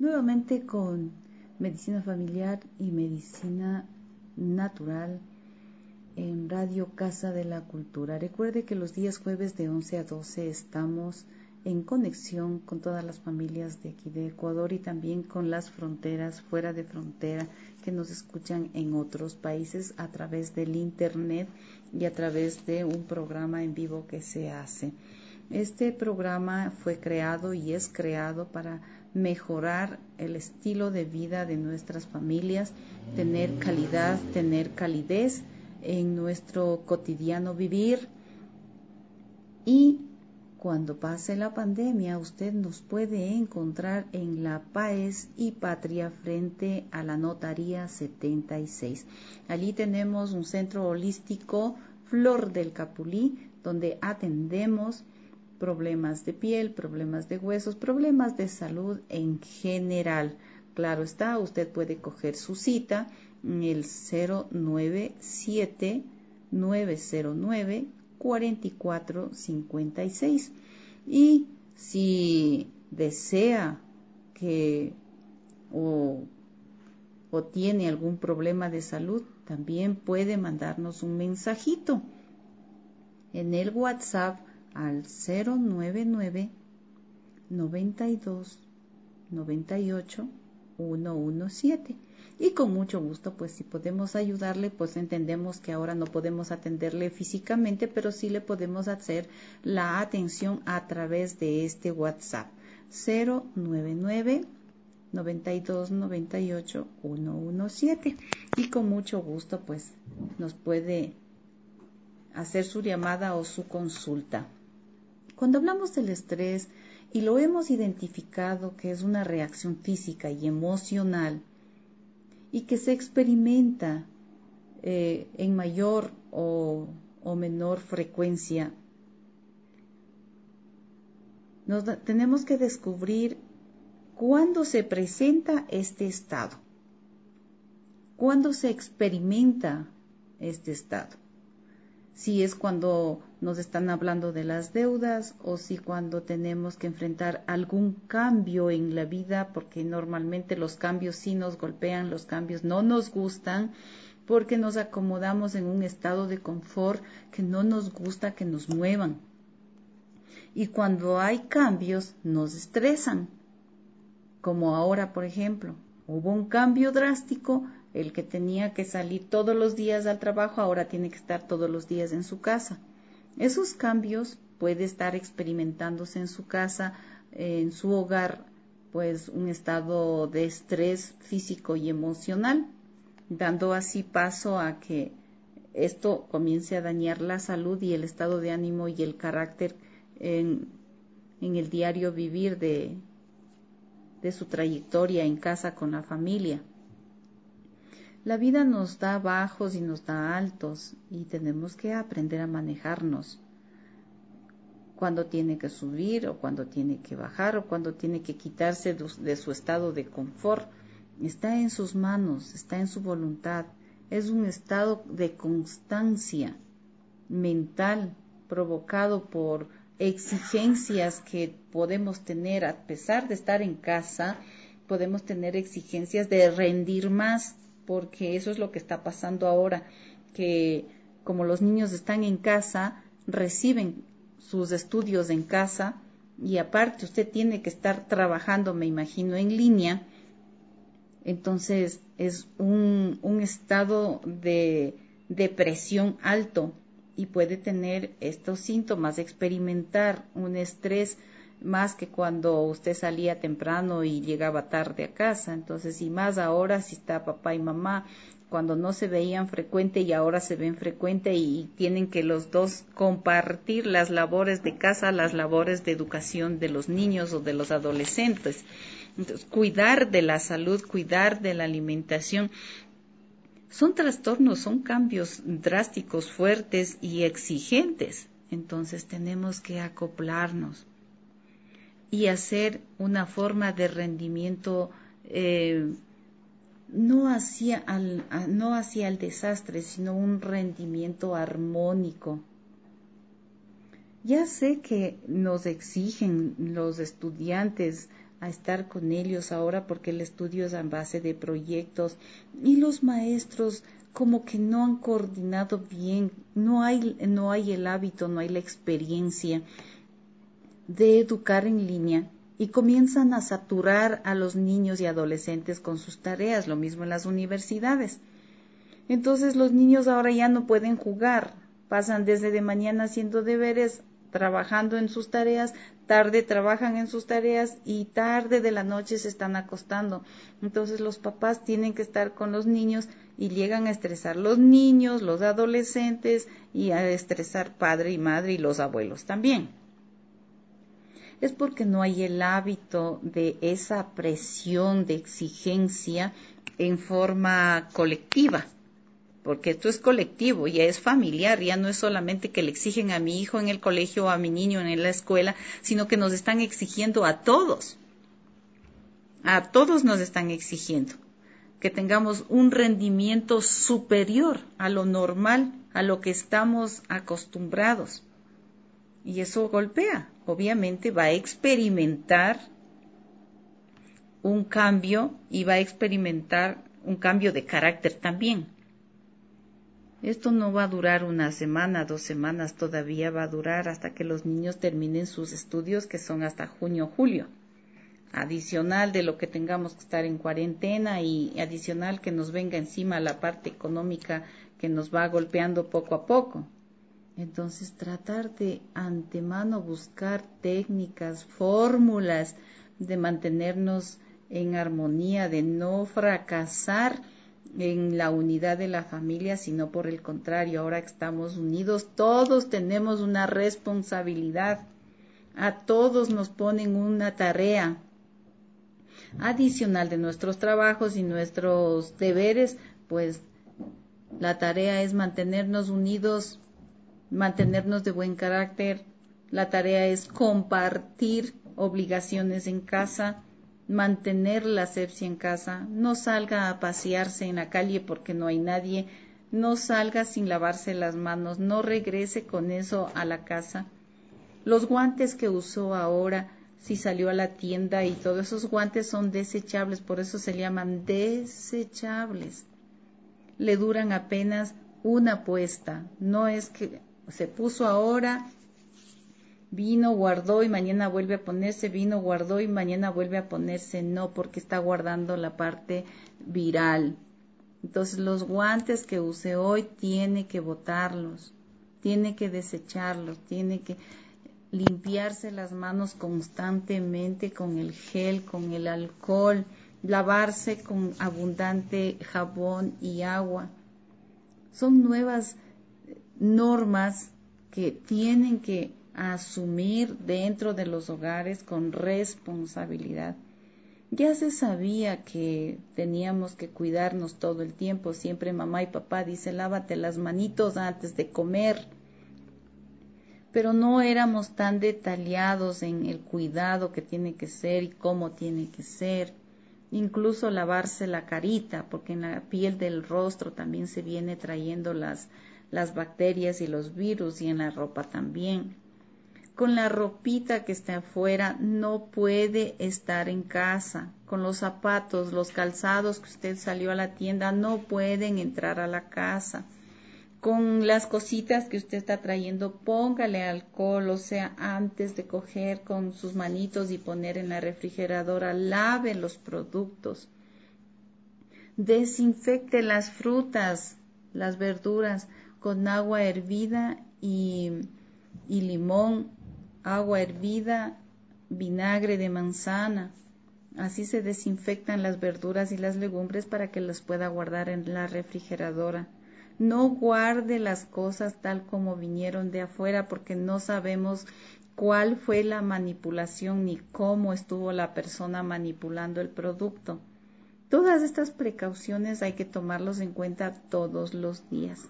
nuevamente con medicina familiar y medicina natural en Radio Casa de la Cultura. Recuerde que los días jueves de 11 a 12 estamos en conexión con todas las familias de aquí de Ecuador y también con las fronteras, fuera de frontera, que nos escuchan en otros países a través del internet y a través de un programa en vivo que se hace. Este programa fue creado y es creado para mejorar el estilo de vida de nuestras familias, tener calidad, tener calidez en nuestro cotidiano vivir. Y cuando pase la pandemia, usted nos puede encontrar en La Paz y Patria frente a la Notaría 76. Allí tenemos un centro holístico Flor del Capulí, donde atendemos problemas de piel, problemas de huesos, problemas de salud en general. Claro está, usted puede coger su cita en el 097-909-4456. Y si desea que o tiene algún problema de salud, también puede mandarnos un mensajito en el WhatsApp al 099 92 98 117. Y con mucho gusto, pues si podemos ayudarle, pues entendemos que ahora no podemos atenderle físicamente, pero sí le podemos hacer la atención a través de este WhatsApp 099 92 98 117. Y con mucho gusto, pues nos puede hacer su llamada o su consulta. Cuando hablamos del estrés y lo hemos identificado que es una reacción física y emocional y que se experimenta en mayor o menor frecuencia, tenemos que descubrir cuándo se presenta este estado, cuándo se experimenta este estado. Si es cuando nos están hablando de las deudas o si cuando tenemos que enfrentar algún cambio en la vida, porque normalmente los cambios sí nos golpean, los cambios no nos gustan, porque nos acomodamos en un estado de confort que no nos gusta que nos muevan. Y cuando hay cambios nos estresan, como ahora, por ejemplo, hubo un cambio drástico. El que tenía que salir todos los días al trabajo ahora tiene que estar todos los días en su casa. Esos cambios puede estar experimentándose en su casa, en su hogar, pues un estado de estrés físico y emocional, dando así paso a que esto comience a dañar la salud y el estado de ánimo y el carácter en el diario vivir de su trayectoria en casa con la familia. La vida nos da bajos y nos da altos y tenemos que aprender a manejarnos. Cuando tiene que subir o cuando tiene que bajar o cuando tiene que quitarse de su estado de confort. Está en sus manos, está en su voluntad. Es un estado de constancia mental provocado por exigencias que podemos tener a pesar de estar en casa. Podemos tener exigencias de rendir más, porque eso es lo que está pasando ahora, que como los niños están en casa, reciben sus estudios en casa y aparte usted tiene que estar trabajando, me imagino, en línea. Entonces es un estado de presión alto y puede tener estos síntomas, experimentar un estrés más que cuando usted salía temprano y llegaba tarde a casa. Entonces, y más ahora si está papá y mamá, cuando no se veían frecuente y ahora se ven frecuente y tienen que los dos compartir las labores de casa, las labores de educación de los niños o de los adolescentes. Entonces, cuidar de la salud, cuidar de la alimentación, son trastornos, son cambios drásticos, fuertes y exigentes. Entonces tenemos que acoplarnos y hacer una forma de rendimiento no hacia el desastre, sino un rendimiento armónico. Ya sé que nos exigen los estudiantes a estar con ellos ahora porque el estudio es a base de proyectos y los maestros como que no han coordinado bien, no hay el hábito, no hay la experiencia de educar en línea y comienzan a saturar a los niños y adolescentes con sus tareas, lo mismo en las universidades. Entonces los niños ahora ya no pueden jugar, pasan desde de mañana haciendo deberes, trabajando en sus tareas, tarde trabajan en sus tareas y tarde de la noche se están acostando. Entonces los papás tienen que estar con los niños y llegan a estresar los niños, los adolescentes y a estresar padre y madre y los abuelos también. Es porque no hay el hábito de esa presión de exigencia en forma colectiva. Porque esto es colectivo, ya es familiar, ya no es solamente que le exigen a mi hijo en el colegio o a mi niño en la escuela, sino que nos están exigiendo a todos nos están exigiendo que tengamos un rendimiento superior a lo normal, a lo que estamos acostumbrados. Y eso golpea, obviamente va a experimentar un cambio y va a experimentar un cambio de carácter también. Esto no va a durar una semana, 2 semanas, todavía va a durar hasta que los niños terminen sus estudios, que son hasta junio, julio. Adicional de lo que tengamos que estar en cuarentena y adicional que nos venga encima la parte económica que nos va golpeando poco a poco. Entonces tratar de antemano buscar técnicas, fórmulas de mantenernos en armonía, de no fracasar en la unidad de la familia, sino por el contrario, ahora que estamos unidos, todos tenemos una responsabilidad, a todos nos ponen una tarea adicional de nuestros trabajos y nuestros deberes, pues la tarea es mantenernos unidos, mantenernos de buen carácter, la tarea es compartir obligaciones en casa, mantener la asepsia en casa, no salga a pasearse en la calle porque no hay nadie, no salga sin lavarse las manos, no regrese con eso a la casa. Los guantes que usó ahora, si salió a la tienda y todos esos guantes son desechables, por eso se llaman desechables. Le duran apenas una puesta, no es que se puso ahora, vino, guardó y mañana vuelve a ponerse, vino, guardó y mañana vuelve a ponerse, no, porque está guardando la parte viral. Entonces los guantes que use hoy tiene que botarlos, tiene que desecharlos, tiene que limpiarse las manos constantemente con el gel, con el alcohol, lavarse con abundante jabón y agua. Son nuevas normas que tienen que asumir dentro de los hogares con responsabilidad. Ya se sabía que teníamos que cuidarnos todo el tiempo, siempre mamá y papá dicen lávate las manitos antes de comer, pero no éramos tan detallados en el cuidado que tiene que ser y cómo tiene que ser. Incluso lavarse la carita, porque en la piel del rostro también se viene trayendo las bacterias y los virus, y en la ropa también. Con la ropita que está afuera no puede estar en casa. Con los zapatos, los calzados que usted salió a la tienda no pueden entrar a la casa. Con las cositas que usted está trayendo, póngale alcohol, o sea, antes de coger con sus manitos y poner en la refrigeradora, lave los productos. Desinfecte las frutas, las verduras con agua hervida y limón, agua hervida, vinagre de manzana. Así se desinfectan las verduras y las legumbres para que las pueda guardar en la refrigeradora. No guarde las cosas tal como vinieron de afuera porque no sabemos cuál fue la manipulación ni cómo estuvo la persona manipulando el producto. Todas estas precauciones hay que tomarlos en cuenta todos los días.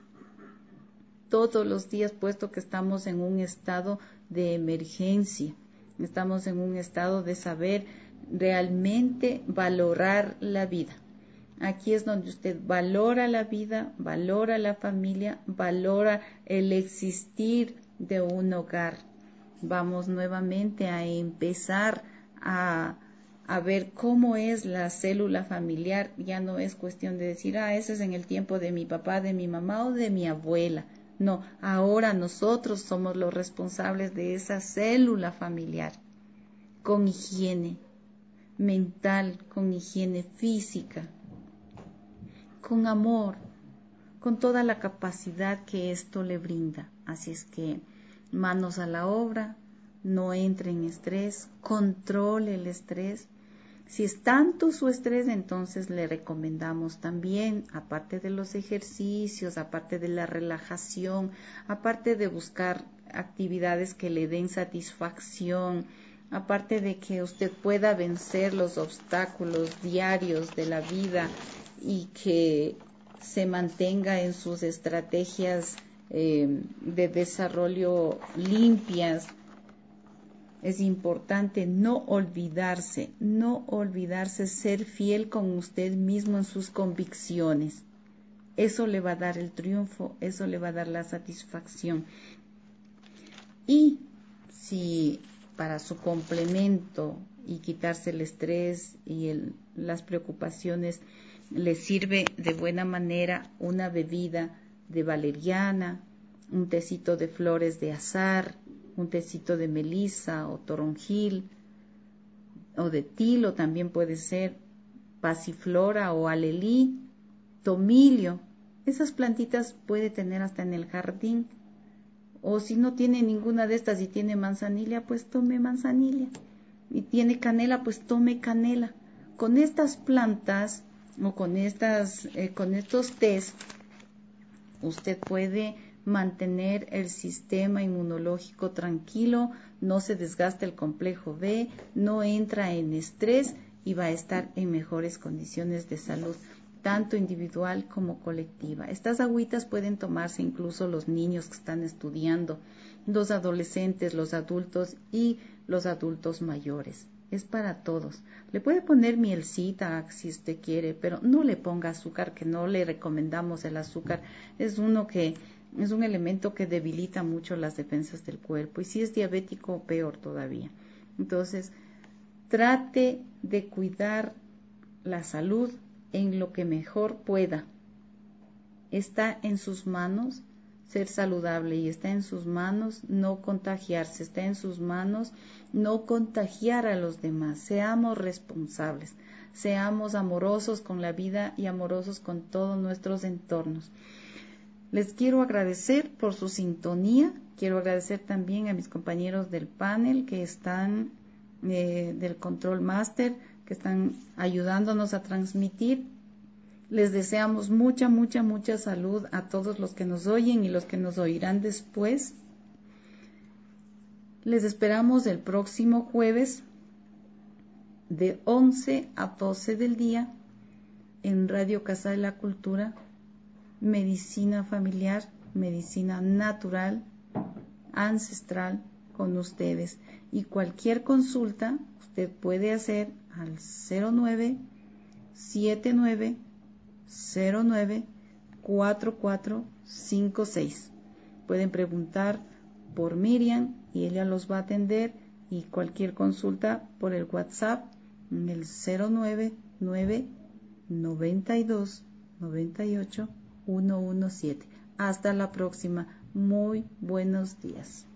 Todos los días, puesto que estamos en un estado de emergencia. Estamos en un estado de saber realmente valorar la vida. Aquí es donde usted valora la vida, valora la familia, valora el existir de un hogar. Vamos nuevamente a empezar a a ver cómo es la célula familiar. Ya no es cuestión de decir, ese es en el tiempo de mi papá, de mi mamá o de mi abuela. No, ahora nosotros somos los responsables de esa célula familiar, con higiene mental, con higiene física, con amor, con toda la capacidad que esto le brinda. Así es que manos a la obra, no entre en estrés, controle el estrés. Si es tanto su estrés, entonces le recomendamos también, aparte de los ejercicios, aparte de la relajación, aparte de buscar actividades que le den satisfacción, aparte de que usted pueda vencer los obstáculos diarios de la vida y que se mantenga en sus estrategias de desarrollo limpias, es importante no olvidarse, ser fiel con usted mismo en sus convicciones. Eso le va a dar el triunfo, eso le va a dar la satisfacción. Y si para su complemento y quitarse el estrés y las preocupaciones le sirve de buena manera una bebida de valeriana, un tecito de flores de azahar, un tecito de melisa o toronjil o de tilo también puede ser, pasiflora o alelí, tomillo. Esas plantitas puede tener hasta en el jardín. O si no tiene ninguna de estas y tiene manzanilla, pues tome manzanilla. Y tiene canela, pues tome canela. Con estas plantas o con estos tés, usted puede mantener el sistema inmunológico tranquilo, no se desgasta el complejo B, no entra en estrés y va a estar en mejores condiciones de salud, tanto individual como colectiva. Estas agüitas pueden tomarse incluso los niños que están estudiando, los adolescentes, los adultos y los adultos mayores. Es para todos. Le puede poner mielcita si usted quiere, pero no le ponga azúcar, que no le recomendamos el azúcar. Es un elemento que debilita mucho las defensas del cuerpo. Y si es diabético, peor todavía. Entonces, trate de cuidar la salud en lo que mejor pueda. Está en sus manos ser saludable y está en sus manos no contagiarse, está en sus manos no contagiar a los demás. Seamos responsables, seamos amorosos con la vida y amorosos con todos nuestros entornos. Les quiero agradecer por su sintonía, quiero agradecer también a mis compañeros del panel que están del Control Master, que están ayudándonos a transmitir. Les deseamos mucha salud a todos los que nos oyen y los que nos oirán después. Les esperamos el próximo jueves de 11 a 12 del día en Radio Casa de la Cultura, medicina familiar, medicina natural, ancestral con ustedes. Y cualquier consulta usted puede hacer al 0979 094456. Pueden preguntar por Miriam y ella los va a atender, y cualquier consulta por el WhatsApp en el 099 92 98 117. Hasta la próxima. Muy buenos días.